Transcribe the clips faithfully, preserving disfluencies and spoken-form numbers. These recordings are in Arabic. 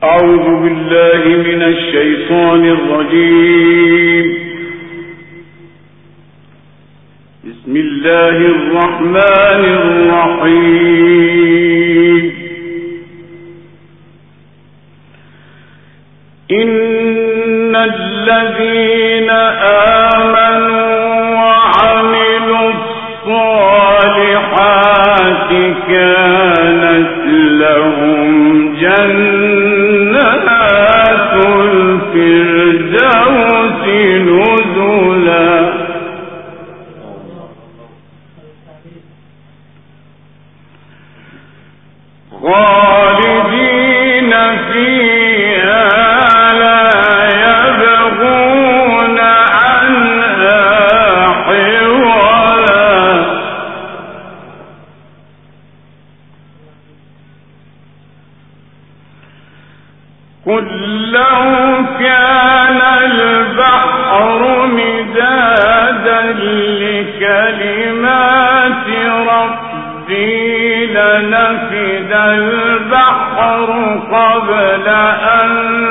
أعوذ بالله من الشيطان الرجيم. بسم الله الرحمن الرحيم. إن الذين آمنوا وعملوا الصالحات كانت لهم جنات الفردوس نزلا خالدين فيها لا يبغون عنها حولا قل لو كان البحر مدادا لكلمات ربي لنفد البحر قبل أن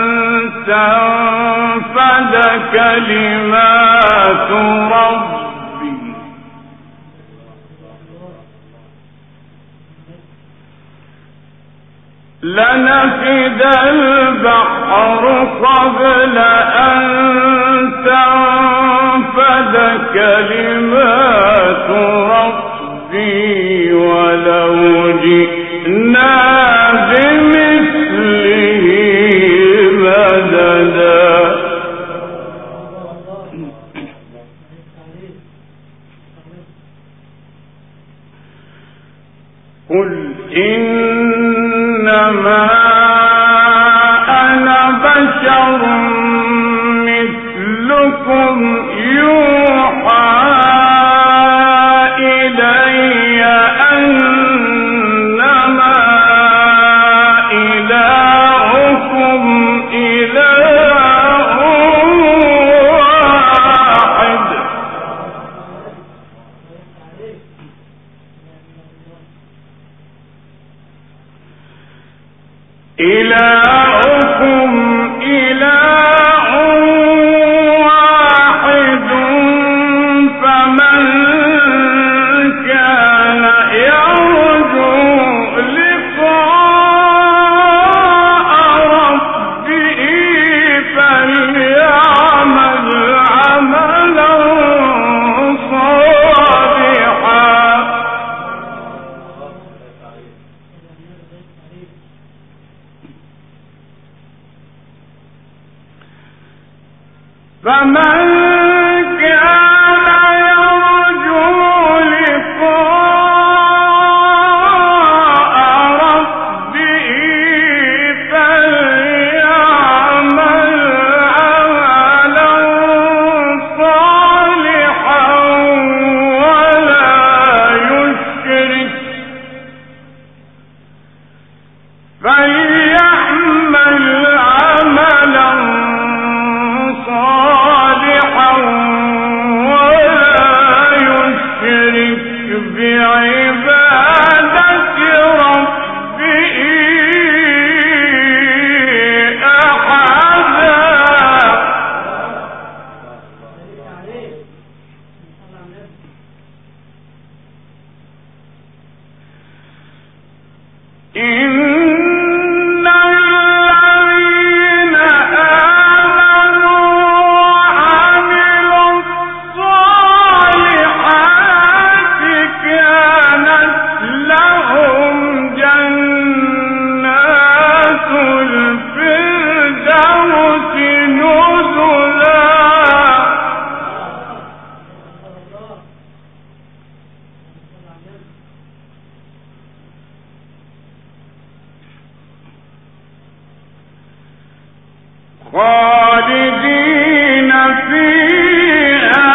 تنفد كلمات ربي لنفد البحر قبل أن تنفد كلمات ربي ولو جئنا بمثله مددا قل إنما أنا بشر مثلكم يوحى إلي أنما إلهكم إله واحد إلهكم إله واحد فمن كان يرجو لقاء ربه فليعمل عملا صالحا فمن كان يرجو لقاء ربه فليعمل عملا صالحا ولا يشرك فليعمل عملا صالحا ولا يشرك بعبادة ربه أحدا إن الذين آمنوا وعملوا الصالحات كانت لهم جنات الفردوس نزلا خالدين فيها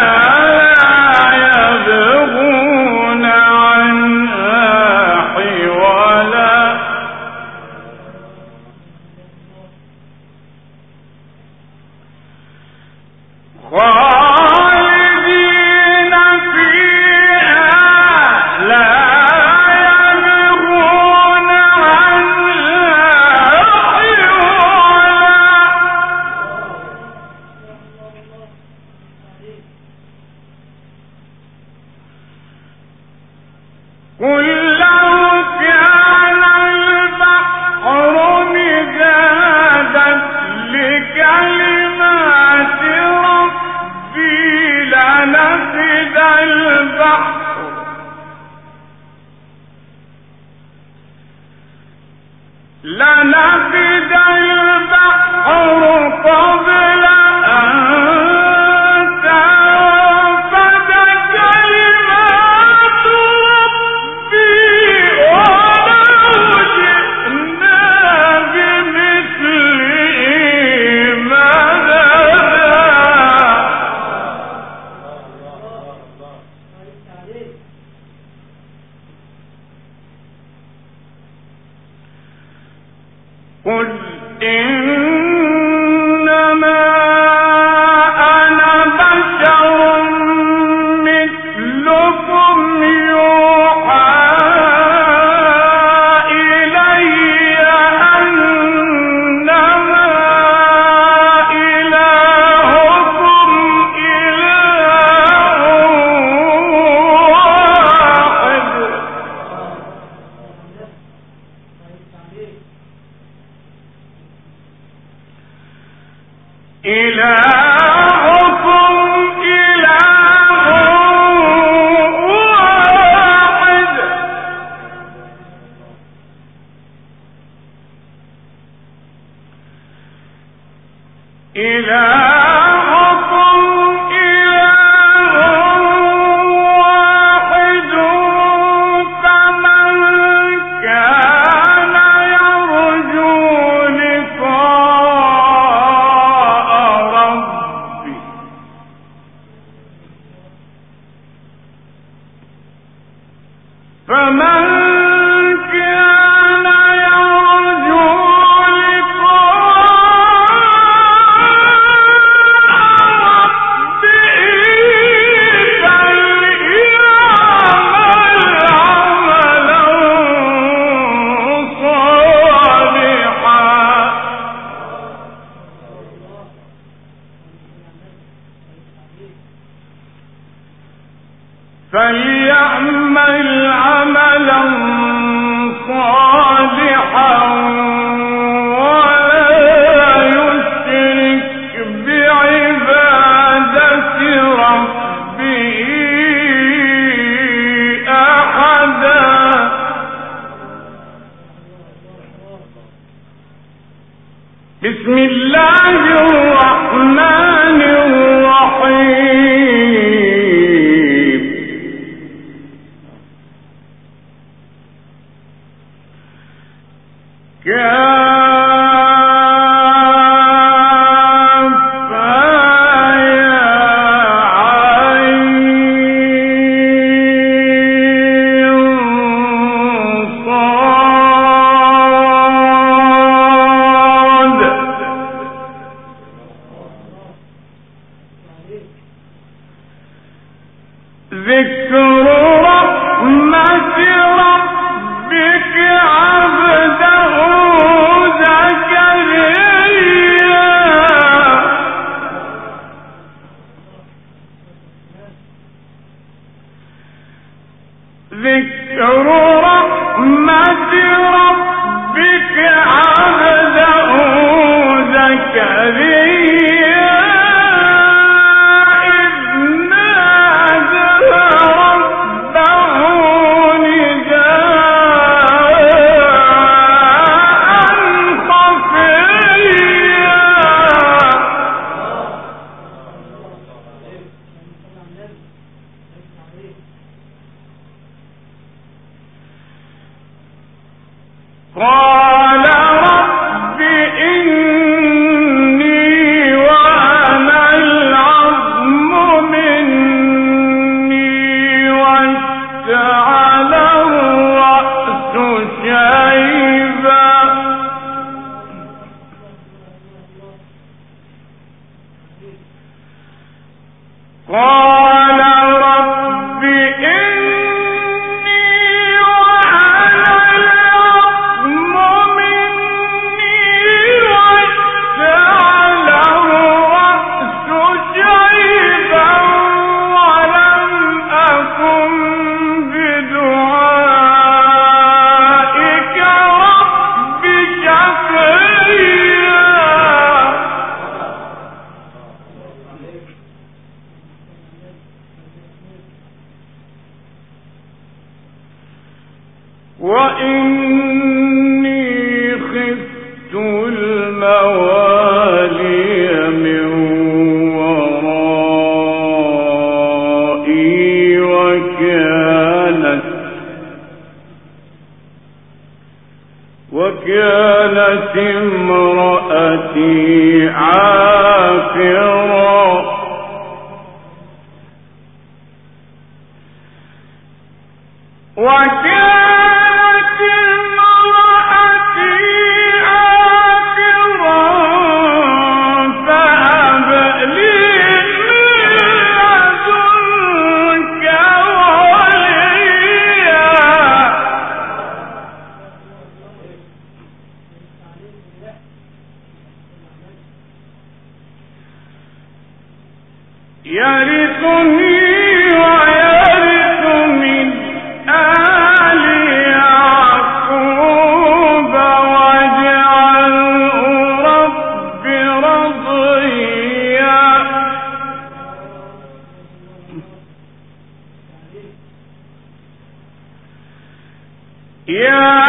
لا يبغون عنها حولا خالدين فيها لا يبغون عنها حولا لنفد البحر قبل أن تنفد كلمات ربي ولو جئنا بمثله مددا. قل إنما أنا بشر مثلكم يوحى إلي أنما إلهكم إله واحد. إلهكم إله واحد. إلهكم إله واحد. فمن كان يرجو لقاء ربه فمن كان يرجو فليعمل عملا صالحا ولا يشرك بعبادة ربه أحدا. بسم الله الرحمن الرحيم. كافها يا عين صاد. ذكر رحمة ربك عبده زكريا. ذكر رحمة ربك عبده زكريا إذ نادى ربه نداء خفيا. قال رب إني وأنا العظم مني واشتعل الرأس شيبا. قال رب إني وأنا العظم مني واشتعل الرأس شيبا ولم أكن بدعائك وإني خفت الموالي من ورائي وكانت وكانت امرأتي عاقرا وكانت يرثني ويرث من آل يعقوب واجعله رب رضيا يا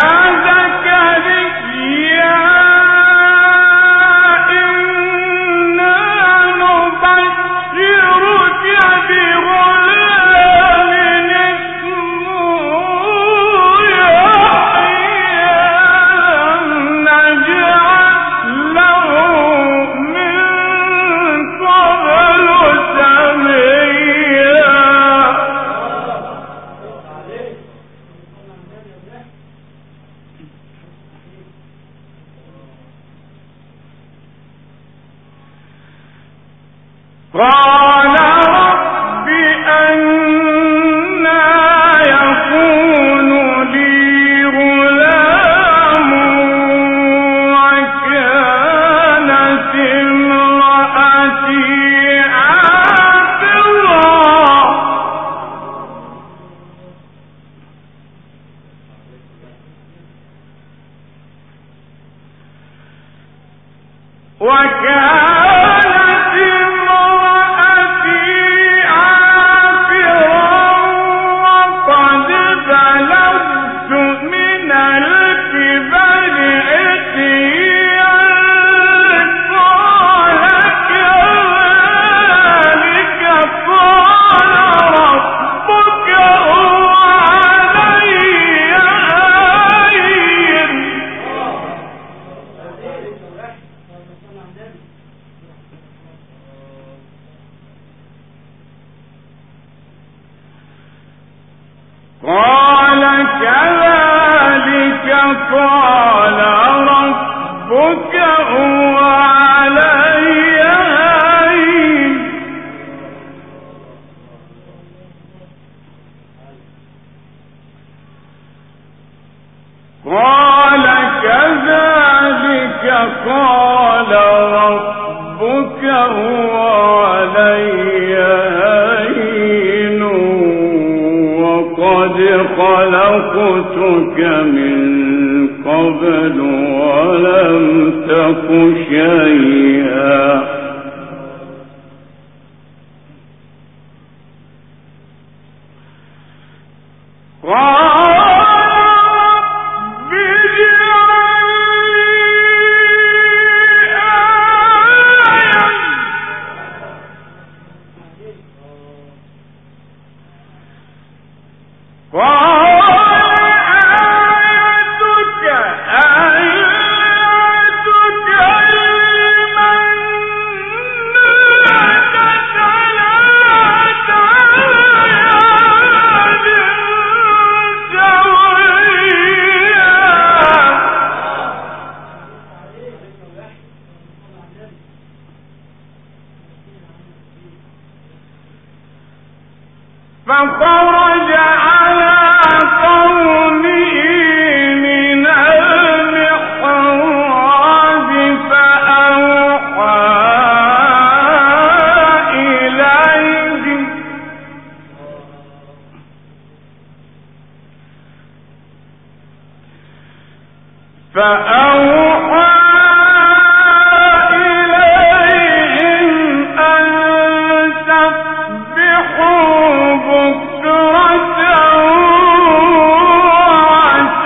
قال رب أنى يكون لي غلام وكانت امرأتي عاقرا وكانت قال كذلك قال ربك هو علي هين قال كذلك قال ربك هو علي هين وقد خلقتك من قبل ولم تك شيئا فخرج على قومه من المحراب فأوحى إليهم فأوحى بكرة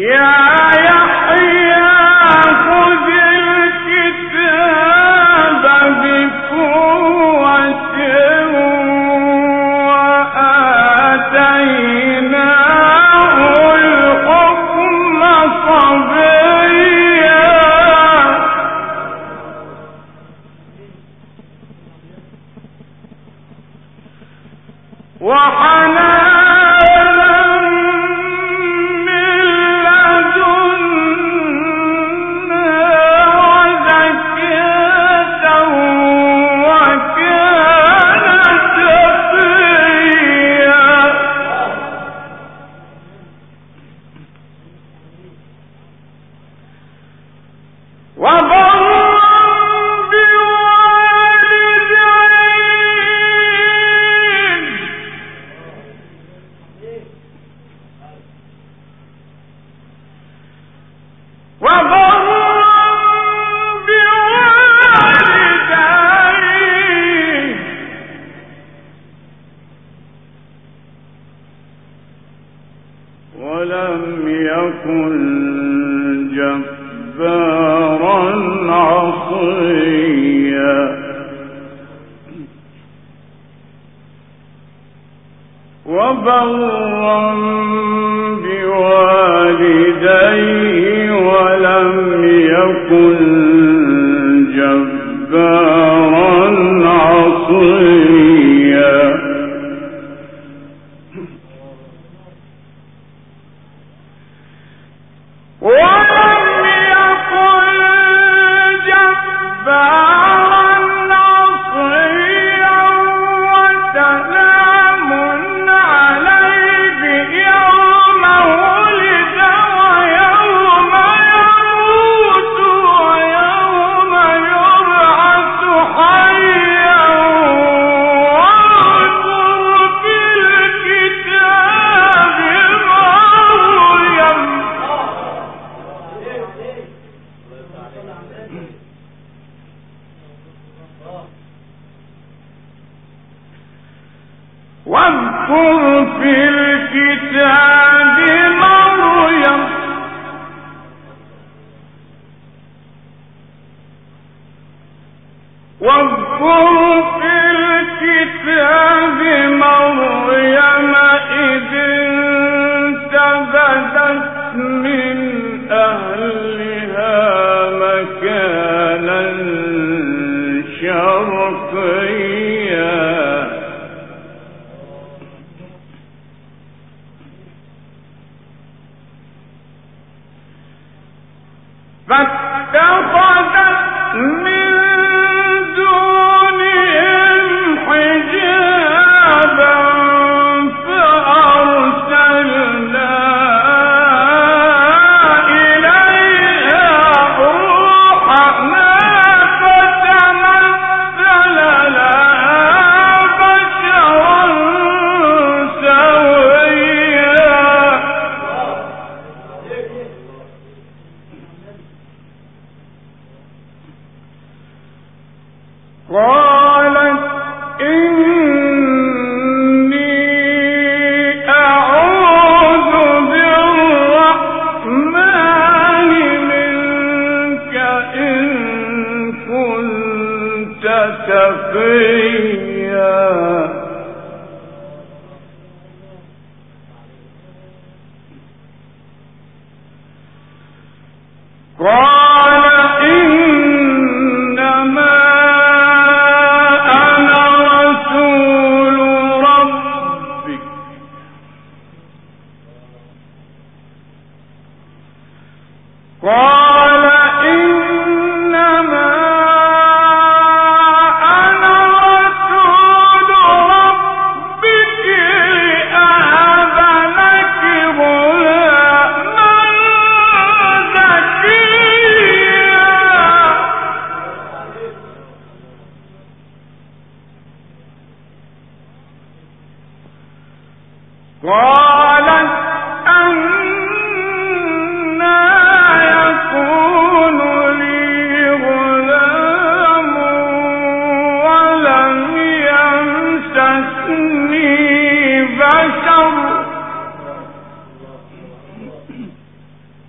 واذكر في الكتاب مريم واذكر في الكتاب مريم إذ انتبذت من أهلها مكانا شرقيا فاتخذت من دونهم حجابا فأرسلنا إليها روحنا فتمثل لها بشرا سويا قالت إني أعوذ بالرحمن منك إن كنت تقيا قال إنما أنا رسول ربك قال إنما أنا رسول ربك لأهب لك غلاما زكيا قالت أنى يكون لي غلام ولم يمسسني بشر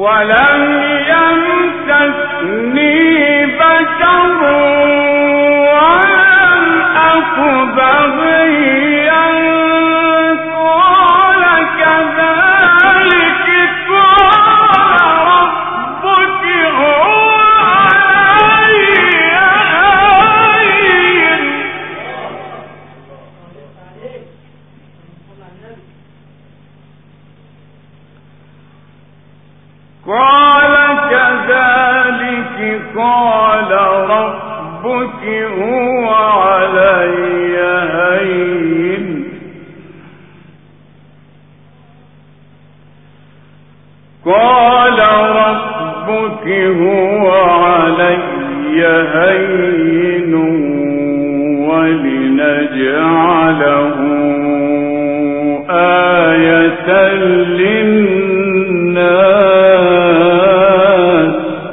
ولم يمسسني بشر ولم أك بغيا قال كذلك قال ربك هو علي هين قال كذلك قال ربك هو علي هين قال ربك هو علي هين ولنجعله آية للناس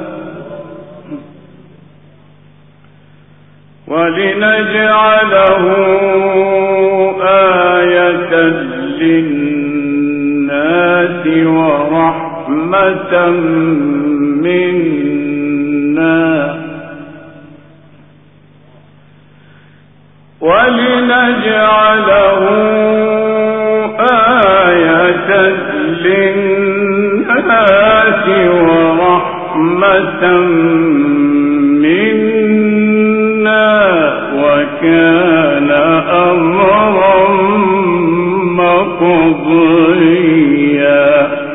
ولنجعله آية للناس ورحمة منا ولنجعله آية للناس ورحمة منا وكان أمرا مقضيا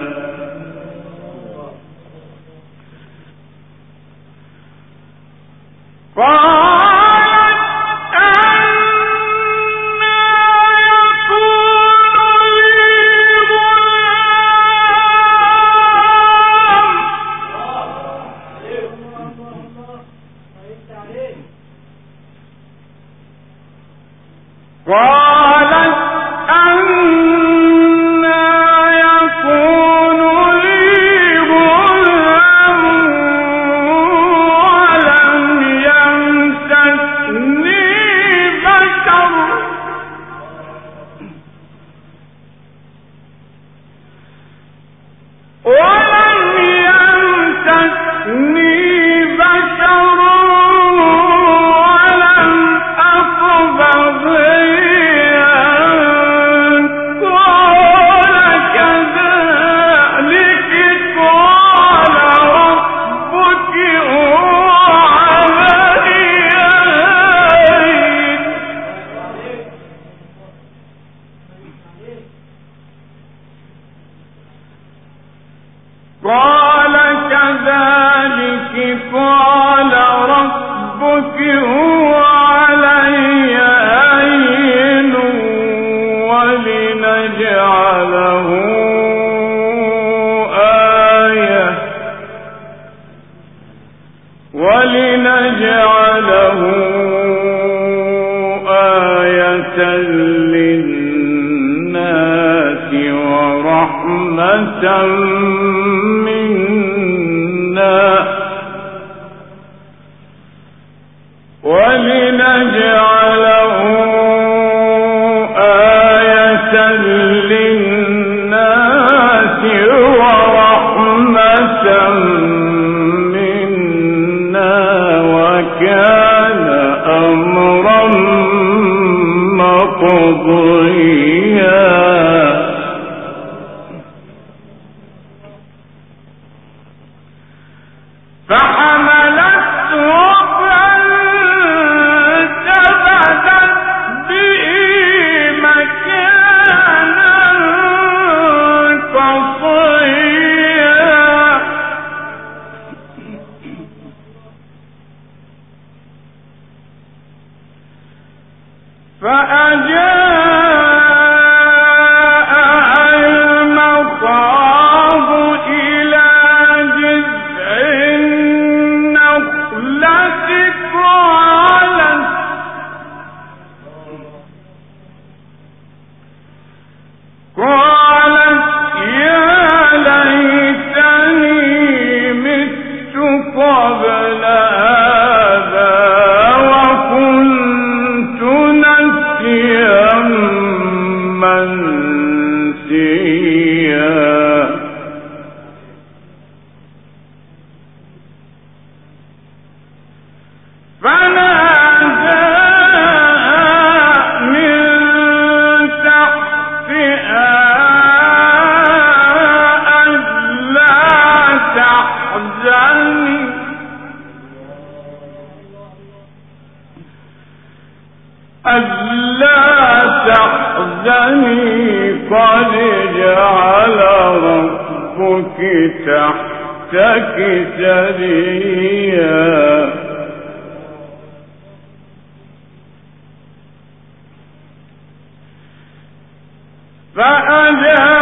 قالت أنى يكون لي غلام ولم يمسسني بشر ولم يمسسني بشر ولم أك بغيا قال كذلك قال ربك هو علي هين قال كذلك قال ربك هو علي هين ولنجعله آية ولنجعله آية للناس ورحمة منا ولنجعله آية للناس ورحمة منا وكان أمرا مقضيا فحملته فانتبذت به مكانا قصيا فأجاءها المخاض إلى جذع النخلة قالت قالت يا ليتني مت قبل هذا وكنت نسيا قد جعل ربك تحتك سريا فأجاء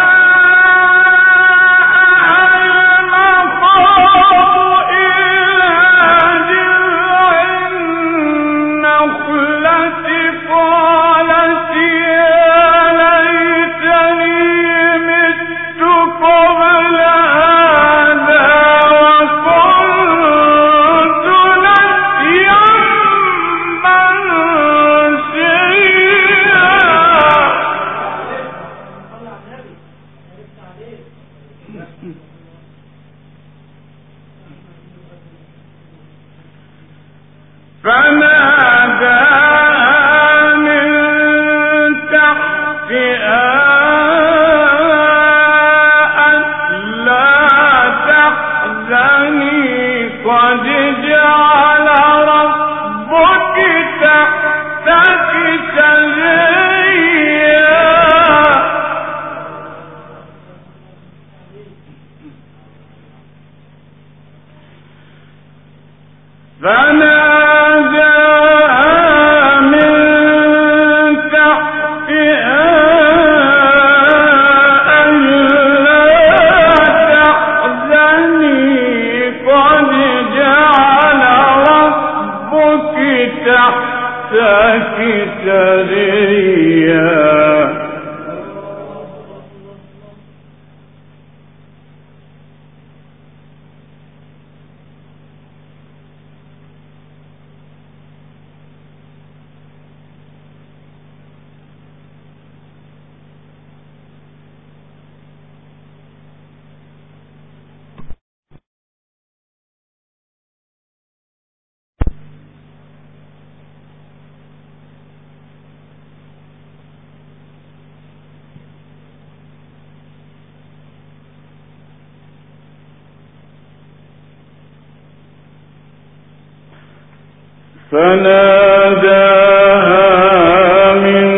فناداها من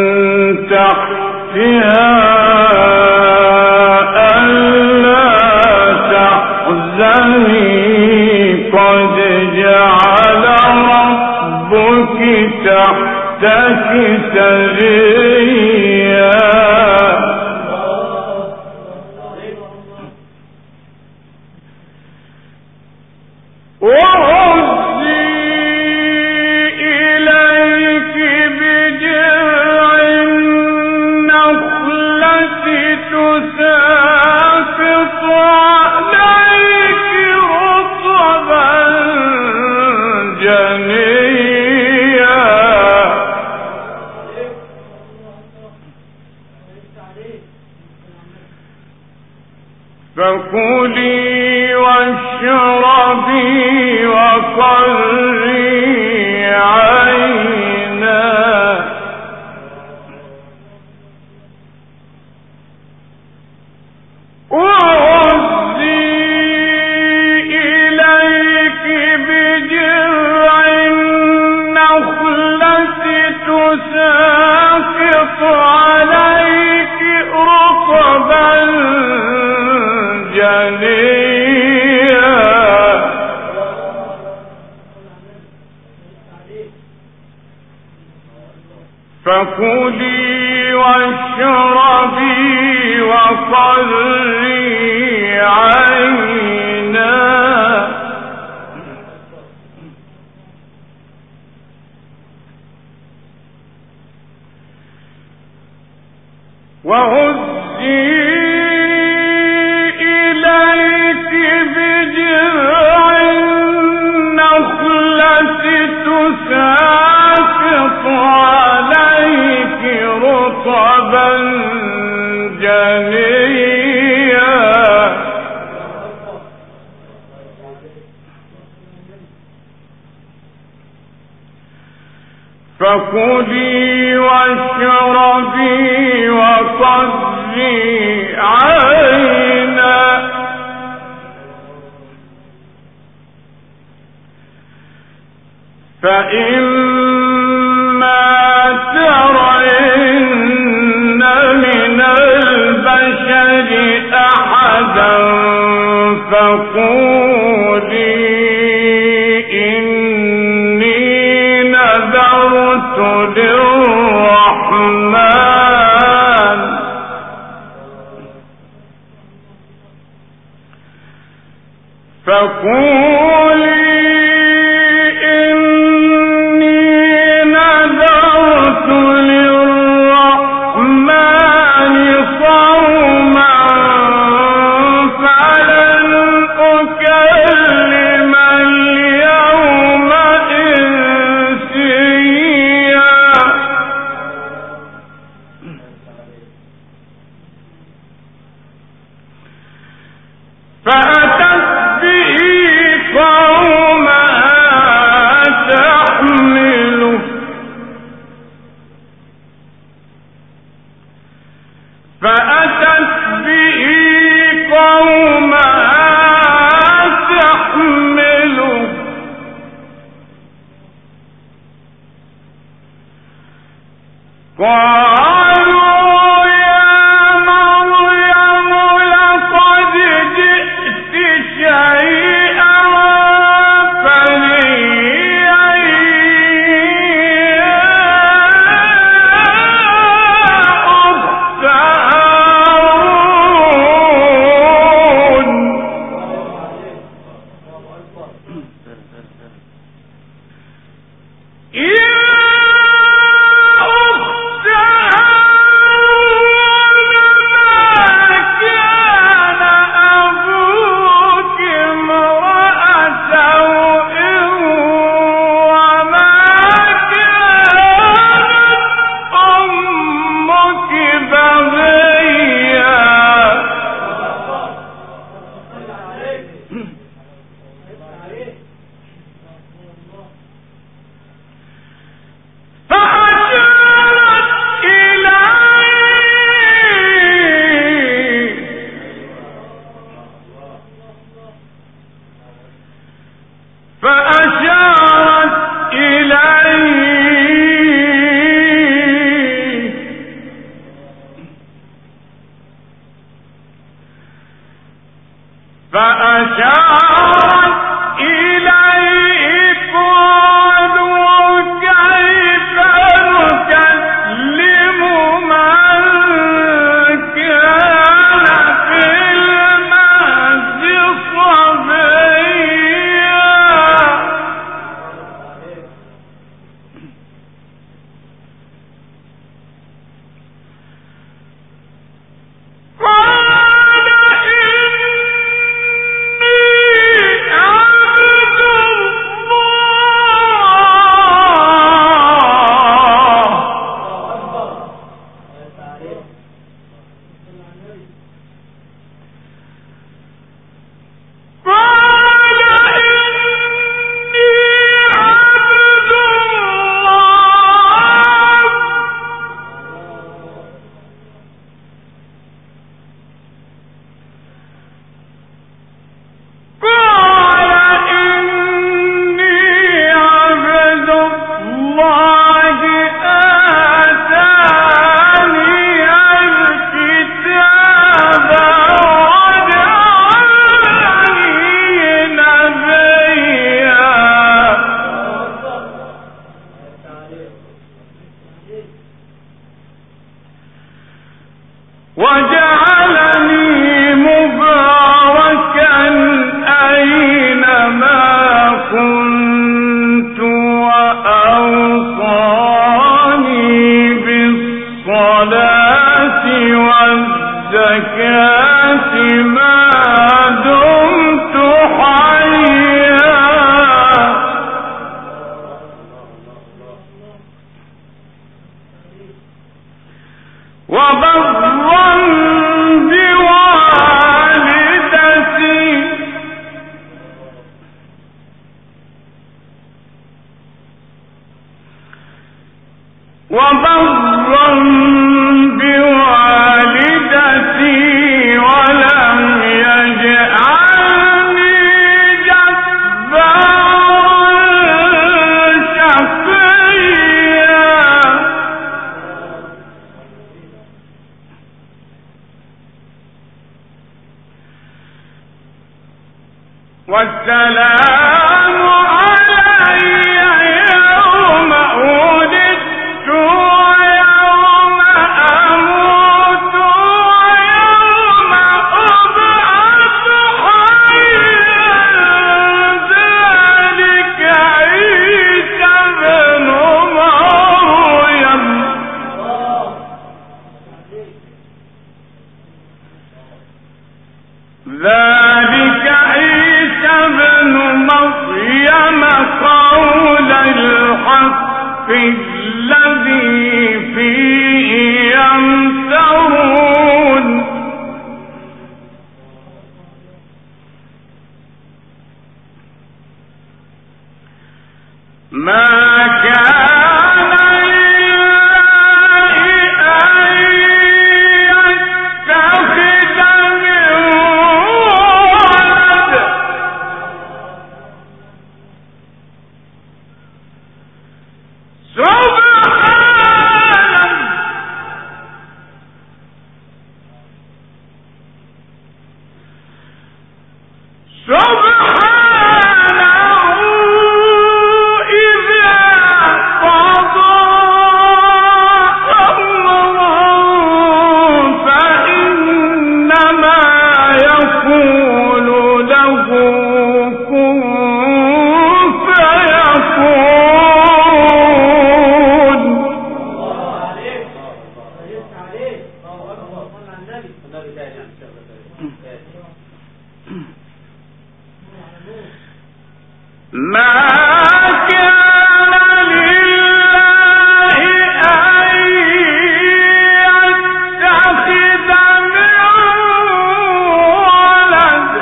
تحتها ألا تحزني قد جعل ربك تحتك سريا فكلي واشربي وقري عينا وهزي إليك بجذع النخلة تساقط عليك رطبا جنيا فكلي واشربي وقري عينا وهزي تساقط عليك رطبا جنيا فكلي واشربي وقري عينا فإما ترين من البشر أحدا فقولي إني نذرت للرحمن فقولي وبرا بوالدتي ولم يجعلني جبارا شقيا والسلام علي يوم ولدت ويوم أموت ويوم أبعث حيا ذلك عيسى بن مريم ذلك عيسى بن مريم قول الحق الذي فيه يمترون ما كان لله أن يتخذ من ولد سبحانه سبحانه إذا قضى أمرا فإنما يقول له كن فيكون ما كان لله أن يتخذ من ولد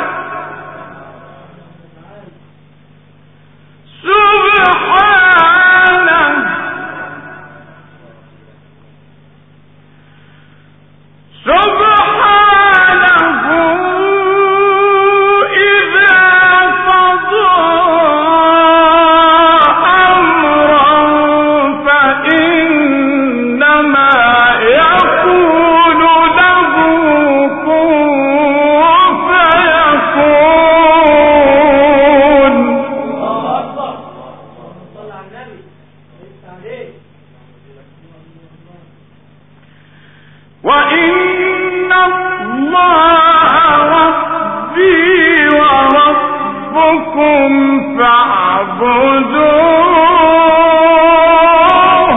سبحانه سبحانه إذا قضى أمرا فإنما يقول له كن فيكون وإن الله ربي وربكم فاعبدوه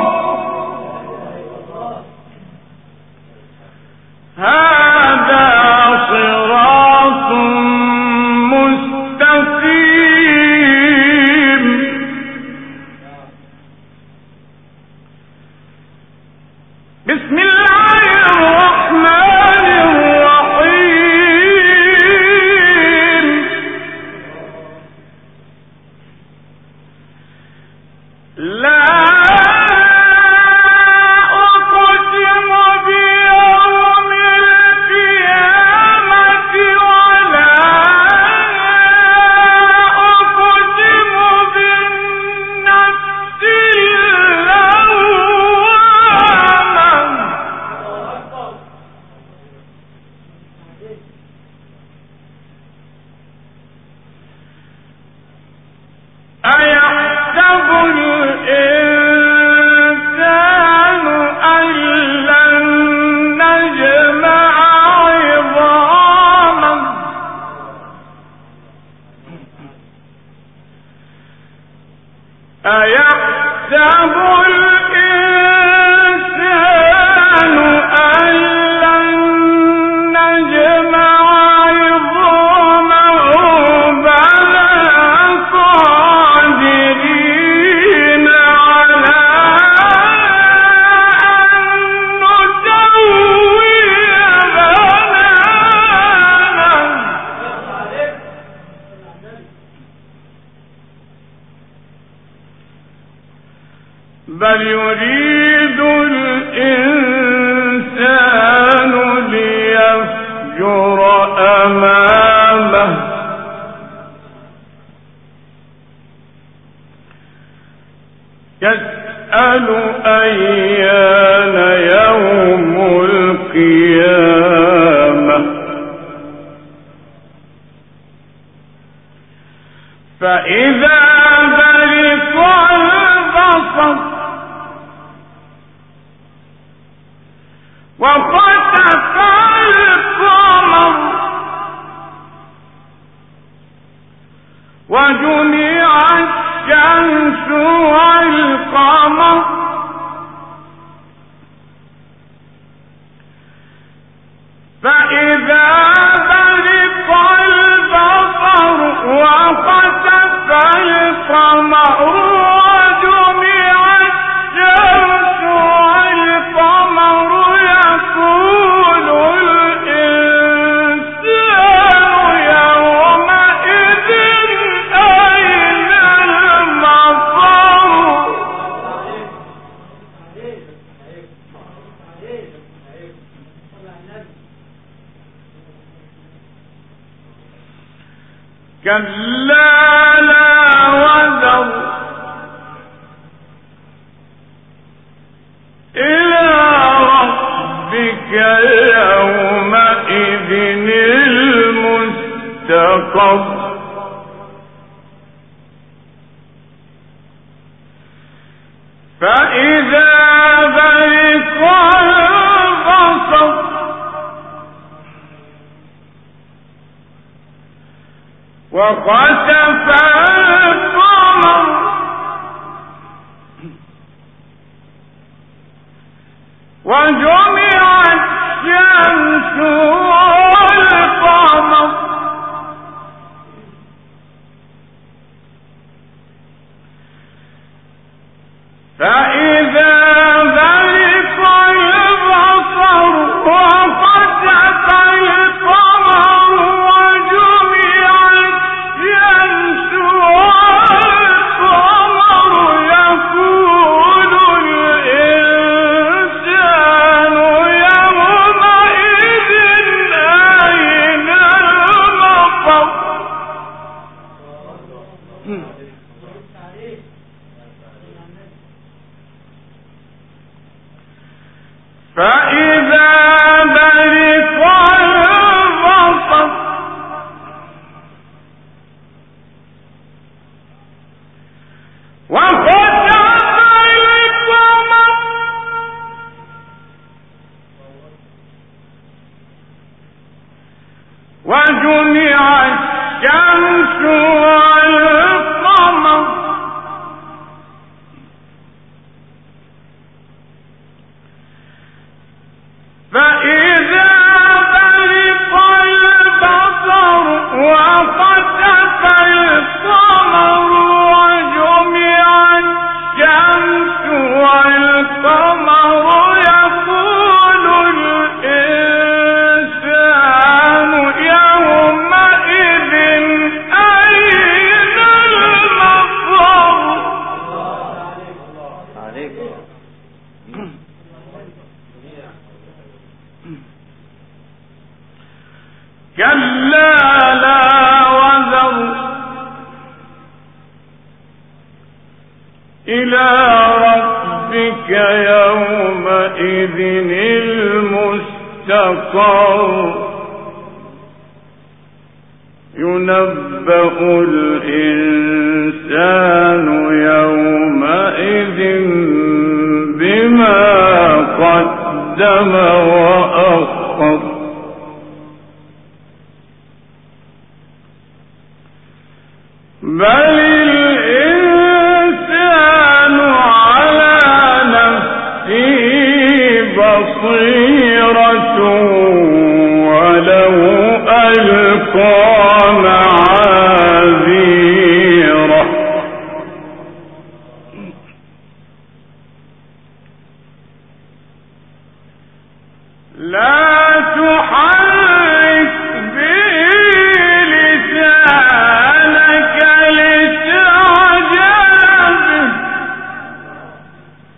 هذا صراط مستقيم بسم الله الرحمن الرحيم لا أقسم بيوم القيامة ولا أقسم بالنفس اللوامة أيحسب الإنسان أن لن نجمع عظامه أيحسب الإنسان أن لن نجمع عظامه بلى قادرين على أن نسوي بنانه بل يريد الإنسان ليفجر أمامه يسأل أيان يوم القيامة فإذا برق البصر وخسف القمر وجمع الشمس والقمر فإذا برق البصر وخسف القمر وجمع الشمس والقمر يقول الإنسان يومئذ أين المفر كلا لا وزر إلى ربك يومئذ المستقر فإذا برق البصر وخسف القمر وجمع الشمس والقمر فإذا برق البصر وخسف القمر وجمع الشمس والقمر يقول الإنسان يومئذ أين المفر فإذا برق البصر وخسف القمر وجمع الشمس والقمر فإذا برق البصر وخسف القمر وجمع الشمس والقمر يقول الإنسان يومئذ أين المفر كلا لا وزر إلى ربك يومئذ المستقر ينبأ الإنسان يومئذ بما قدم وأخر بل الإنسان على نفسه بصيرة ولو ألقى معاذيره لا تحرك به لسانك لتعجل به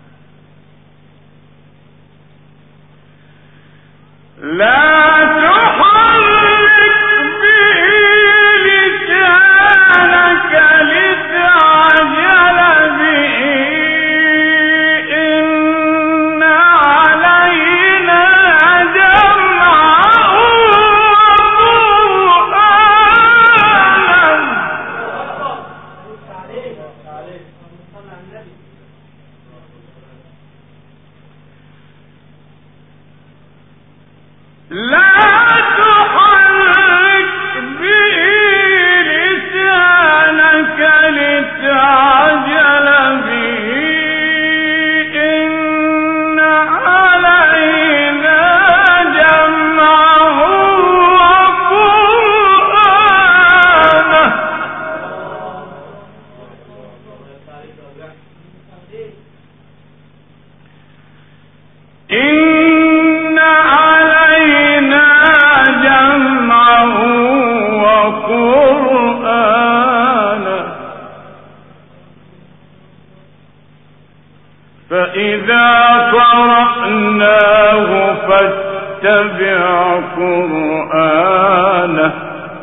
فإذا قرأناه فاتبع قرآنه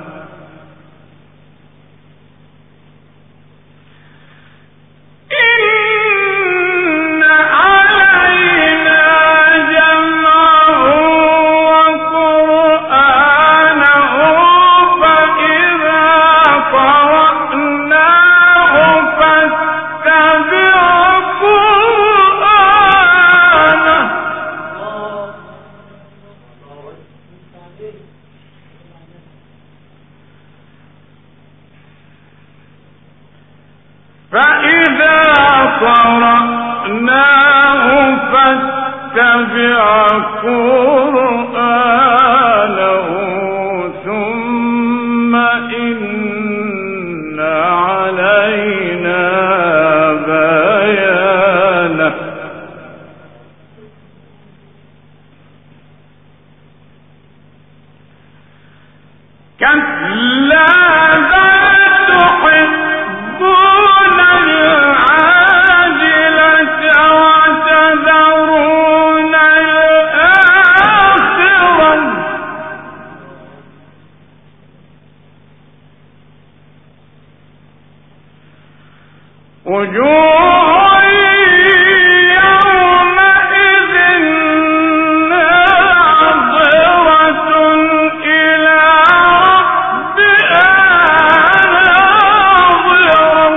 فاتبع قرآنه ثم إن علينا بيانه كلا بل تحبون العاجلة وتذرون الآخرة وجوه يومئذ ناظرة إلى ربها ناظرة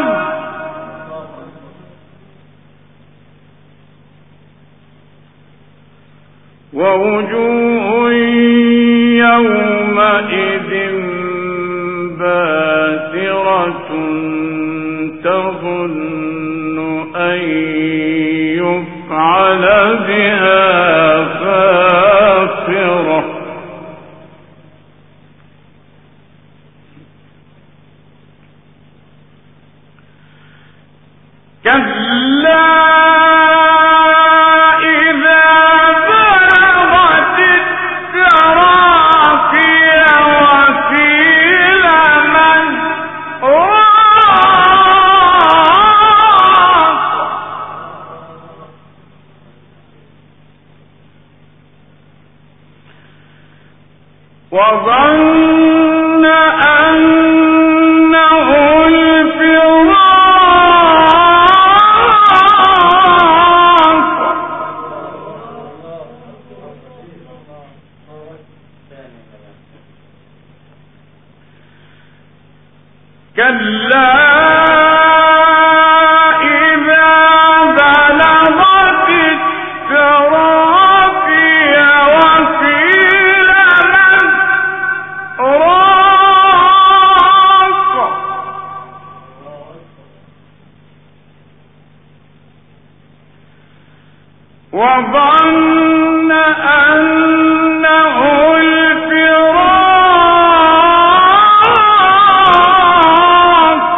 ووجوه يومئذ باسرة تظن أن يفعل بها فاقرة كلا إذا بلغت التراقي وقيل من وظن أنه الفراق كلا إذا بلغت التراقي وقيل من راق وظن أنه الفراق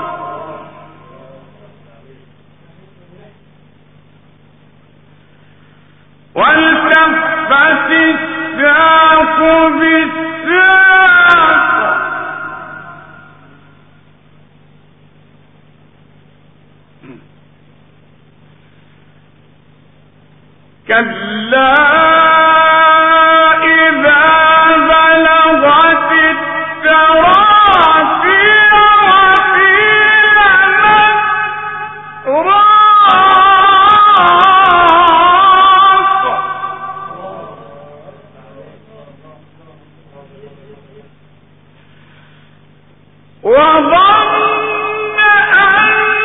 والتفت الساق بالساق كلا إذا بلغت التراقي وقيل من راق وظن أن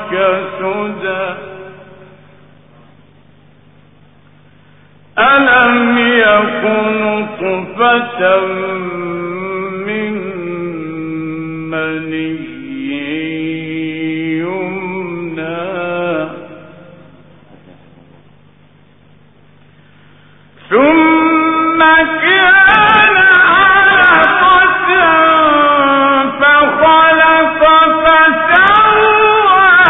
سدى ألم يكن نطفة من مني يمنى ثم كان علقة فخلق فسوى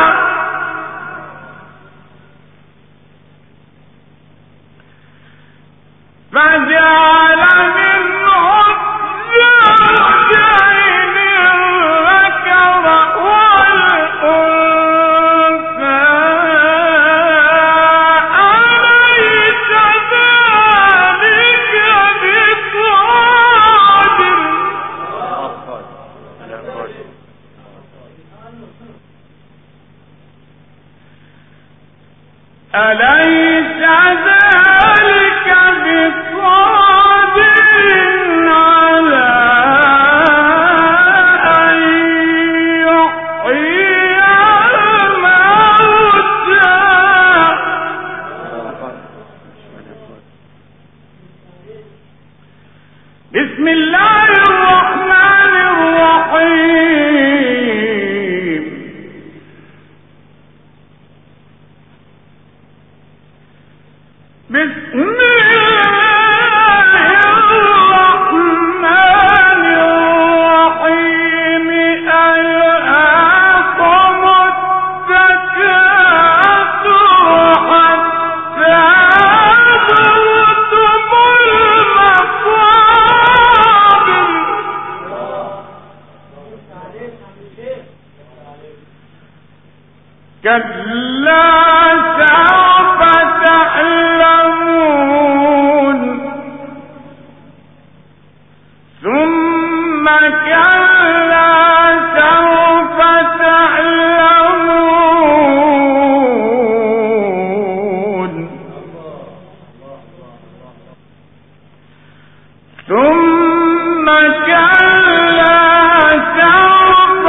فجعل منه الزوجين الذكر والأنثى أليس ذلك بقادر أليس ذلك بقادر على أن يحيي الموتى بسم الله الرحمن الرحيم بسم الله الرحمن الرحيم ألهاكم التكاثر حتى زرتم المقابر كلا سوف تعلمون ثم كلا سوف تعلمون ثم كلا سوف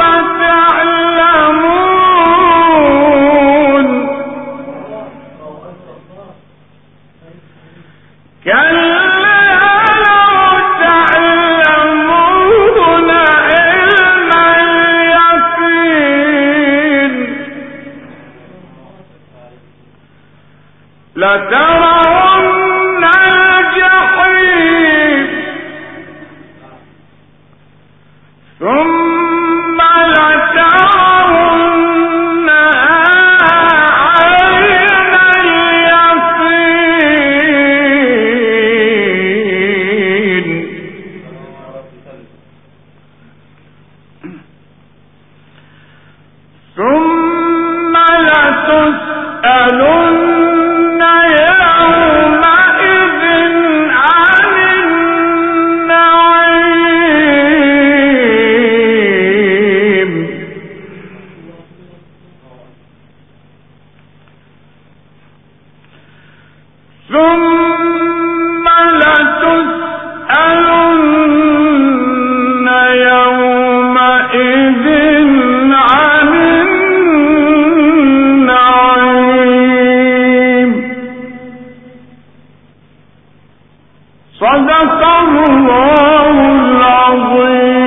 تعلمون كلا لو تعلمون علم اليقين لترون الجحيم ثم لترونها عين اليقين ثم لتسألن يومئذ عن النعيم ثم لتسألن يومئذ عن النعيم صدق الله العظيم